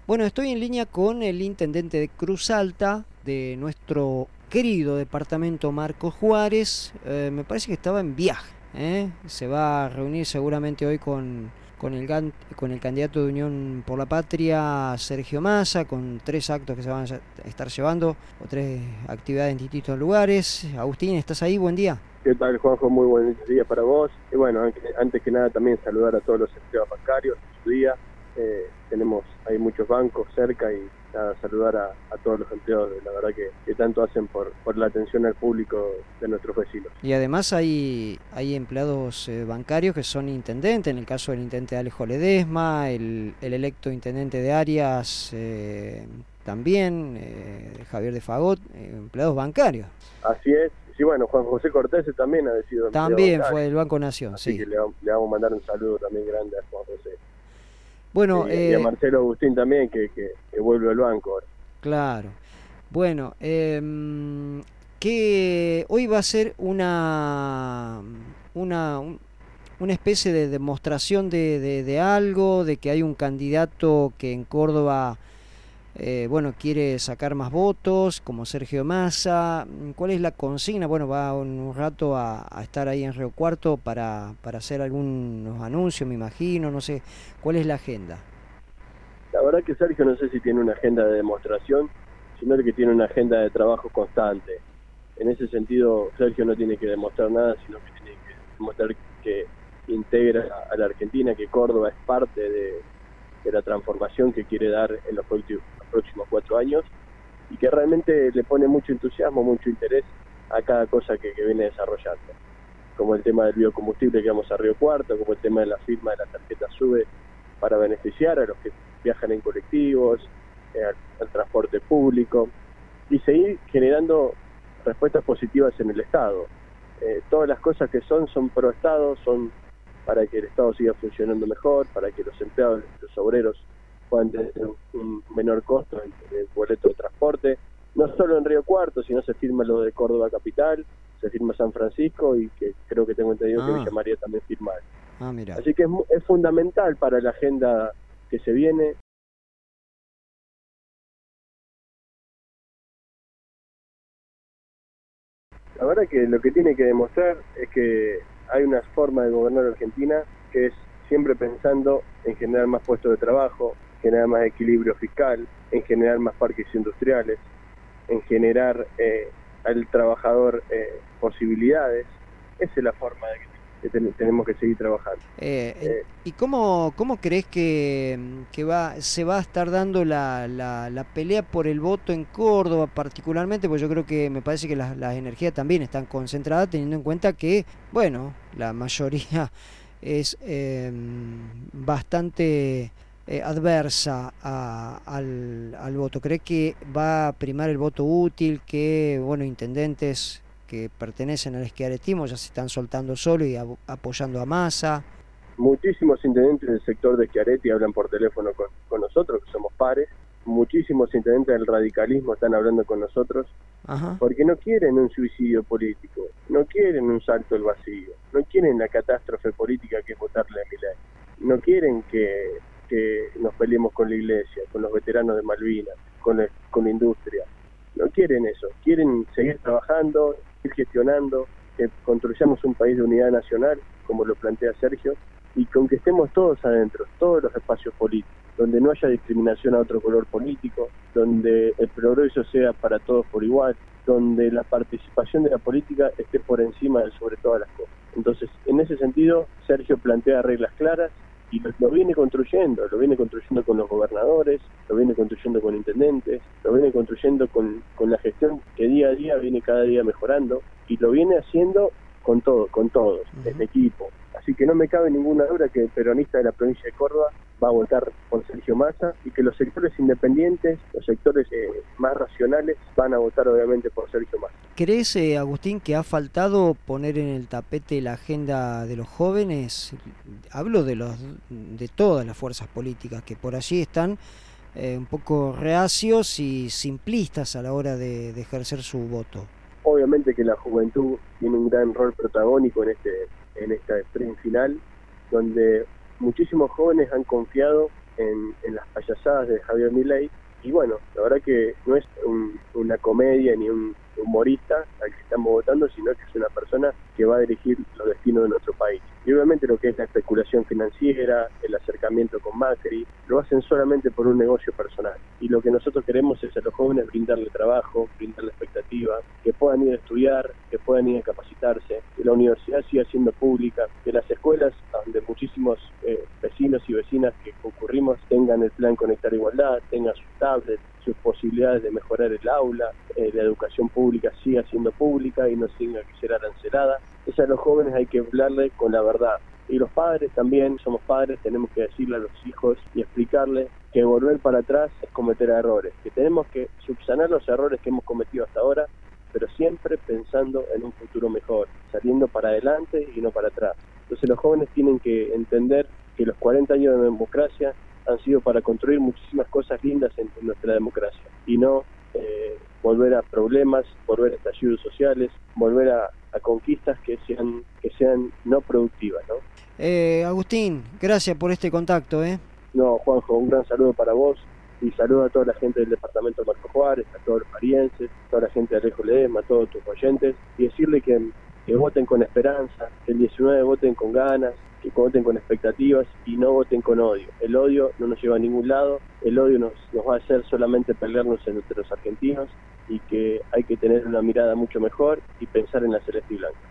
Bueno, estoy en línea con el intendente de Cruz Alta, de nuestro querido departamento, Marcos Juárez. Me parece que estaba en viaje, ¿eh? Se va a reunir seguramente hoy con el candidato de Unión por la Patria, Sergio Massa, con 3 actos que se van a estar llevando, o 3 actividades en distintos lugares. Agustín, ¿estás ahí? Buen día. ¿Qué tal, Juanjo? Muy buen día para vos. Y bueno, antes que nada también saludar a todos los empleados bancarios en su día. Hay muchos bancos cerca y nada, saludar a todos los empleados, la verdad que tanto hacen por la atención al público de nuestros vecinos. Y además hay empleados bancarios que son intendentes, en el caso del intendente Alejo Ledesma, el electo intendente de Arias también, Javier de Fagot, empleados bancarios. Así es. Sí, bueno, Juan José Cortés también ha sido empleado También bancario. fue del Banco Nación, Así sí. que le vamos a mandar un saludo también grande a Juan José. Bueno, y a Marcelo Agustín también, que vuelve al banco ahora. Claro. Bueno, que hoy va a ser una especie de demostración de algo, de que hay un candidato que en Córdoba quiere sacar más votos, como Sergio Massa. ¿Cuál es la consigna? Bueno, va un rato a estar ahí en Río Cuarto para hacer algunos anuncios, me imagino, no sé. ¿Cuál es la agenda? La verdad que Sergio no sé si tiene una agenda de demostración, sino que tiene una agenda de trabajo constante. En ese sentido, Sergio no tiene que demostrar nada, sino que tiene que demostrar que integra a la Argentina, que Córdoba es parte de la transformación que quiere dar en los próximos 4 años, y que realmente le pone mucho entusiasmo, mucho interés a cada cosa que viene desarrollando, como el tema del biocombustible que vamos a Río Cuarto, como el tema de la firma de la tarjeta SUBE para beneficiar a los que viajan en colectivos, al transporte público, y seguir generando respuestas positivas en el Estado. Todas las cosas que son pro Estado, son para que el Estado siga funcionando mejor, para que los empleados, los obreros puedan tener un menor costo en el boleto de transporte, no solo en Río Cuarto, sino se firma lo de Córdoba Capital, se firma San Francisco, y que creo que tengo entendido que Villa María también firma. Mira. Así que es fundamental para la agenda que se viene. La verdad que lo que tiene que demostrar es que hay una forma de gobernar Argentina que es siempre pensando en generar más puestos de trabajo, generar más equilibrio fiscal, en generar más parques industriales, en generar al trabajador posibilidades. Esa es la forma de que tenemos que seguir trabajando. ¿Y cómo crees que se va a estar dando la pelea por el voto en Córdoba particularmente? Porque yo creo que me parece que las energías también están concentradas, teniendo en cuenta que, bueno, la mayoría es bastante adversa al voto. ¿Crees que va a primar el voto útil, que, bueno, intendentes que pertenecen al schiarettismo ya se están soltando solo y apoyando a Massa? Muchísimos intendentes del sector de Schiaretti hablan por teléfono con nosotros, que somos pares. Muchísimos intendentes del radicalismo están hablando con nosotros. Ajá. Porque no quieren un suicidio político, no quieren un salto al vacío, no quieren la catástrofe política que es votarle a Milei, no quieren que nos peleemos con la iglesia, con los veteranos de Malvinas, con la industria. No quieren eso, quieren seguir trabajando, seguir gestionando, que construyamos un país de unidad nacional, como lo plantea Sergio, y con que estemos todos adentro, todos los espacios políticos, donde no haya discriminación a otro color político, donde el progreso sea para todos por igual, donde la participación de la política esté por encima de sobre todas las cosas. Entonces, en ese sentido, Sergio plantea reglas claras y lo viene construyendo con los gobernadores, lo viene construyendo con intendentes, lo viene construyendo con la gestión que día a día viene cada día mejorando, y lo viene haciendo con todos, en equipo. Así que no me cabe ninguna duda que el peronista de la provincia de Córdoba va a votar por Sergio Massa, y que los sectores independientes, los sectores más racionales, van a votar obviamente por Sergio Massa. ¿Crees, Agustín, que ha faltado poner en el tapete la agenda de los jóvenes? Hablo de todas las fuerzas políticas que por allí están un poco reacios y simplistas a la hora de ejercer su voto. Obviamente que la juventud tiene un gran rol protagónico en esta sprint final, donde muchísimos jóvenes han confiado en las payasadas de Javier Milei. Y bueno, la verdad que no es una comedia ni un humorista al que estamos votando, sino que es una persona que va a dirigir los destinos de nuestro país. Y obviamente lo que es la especulación financiera, el acercamiento con Macri, lo hacen solamente por un negocio personal. Y lo que nosotros queremos es a los jóvenes brindarle trabajo, brindarle expectativa, que puedan ir a estudiar, que puedan ir a capacitarse, que la universidad siga siendo pública, que las escuelas donde muchísimos vecinos y vecinas que concurrimos tengan el plan Conectar Igualdad, tengan sus tablets, sus posibilidades de mejorar el aula, la educación pública siga siendo pública y no tenga que ser arancelada. Entonces a los jóvenes hay que hablarle con la verdad. Y los padres también, somos padres, tenemos que decirle a los hijos y explicarles que volver para atrás es cometer errores, que tenemos que subsanar los errores que hemos cometido hasta ahora, pero siempre pensando en un futuro mejor, saliendo para adelante y no para atrás. Entonces los jóvenes tienen que entender que los 40 años de democracia han sido para construir muchísimas cosas lindas en nuestra democracia y no volver a problemas, volver a estallidos sociales, volver a conquistas que sean no productivas, ¿no? Agustín, gracias por este contacto, No, Juanjo, un gran saludo para vos y saludo a toda la gente del departamento de Marcos Juárez, a todos los parienses, a toda la gente de Alejo Ledesma, a todos tus oyentes, y decirle que voten con esperanza, que el 19 voten con ganas, que voten con expectativas y no voten con odio. El odio no nos lleva a ningún lado, el odio nos va a hacer solamente pelearnos entre los argentinos y que hay que tener una mirada mucho mejor y pensar en la celeste y blanca.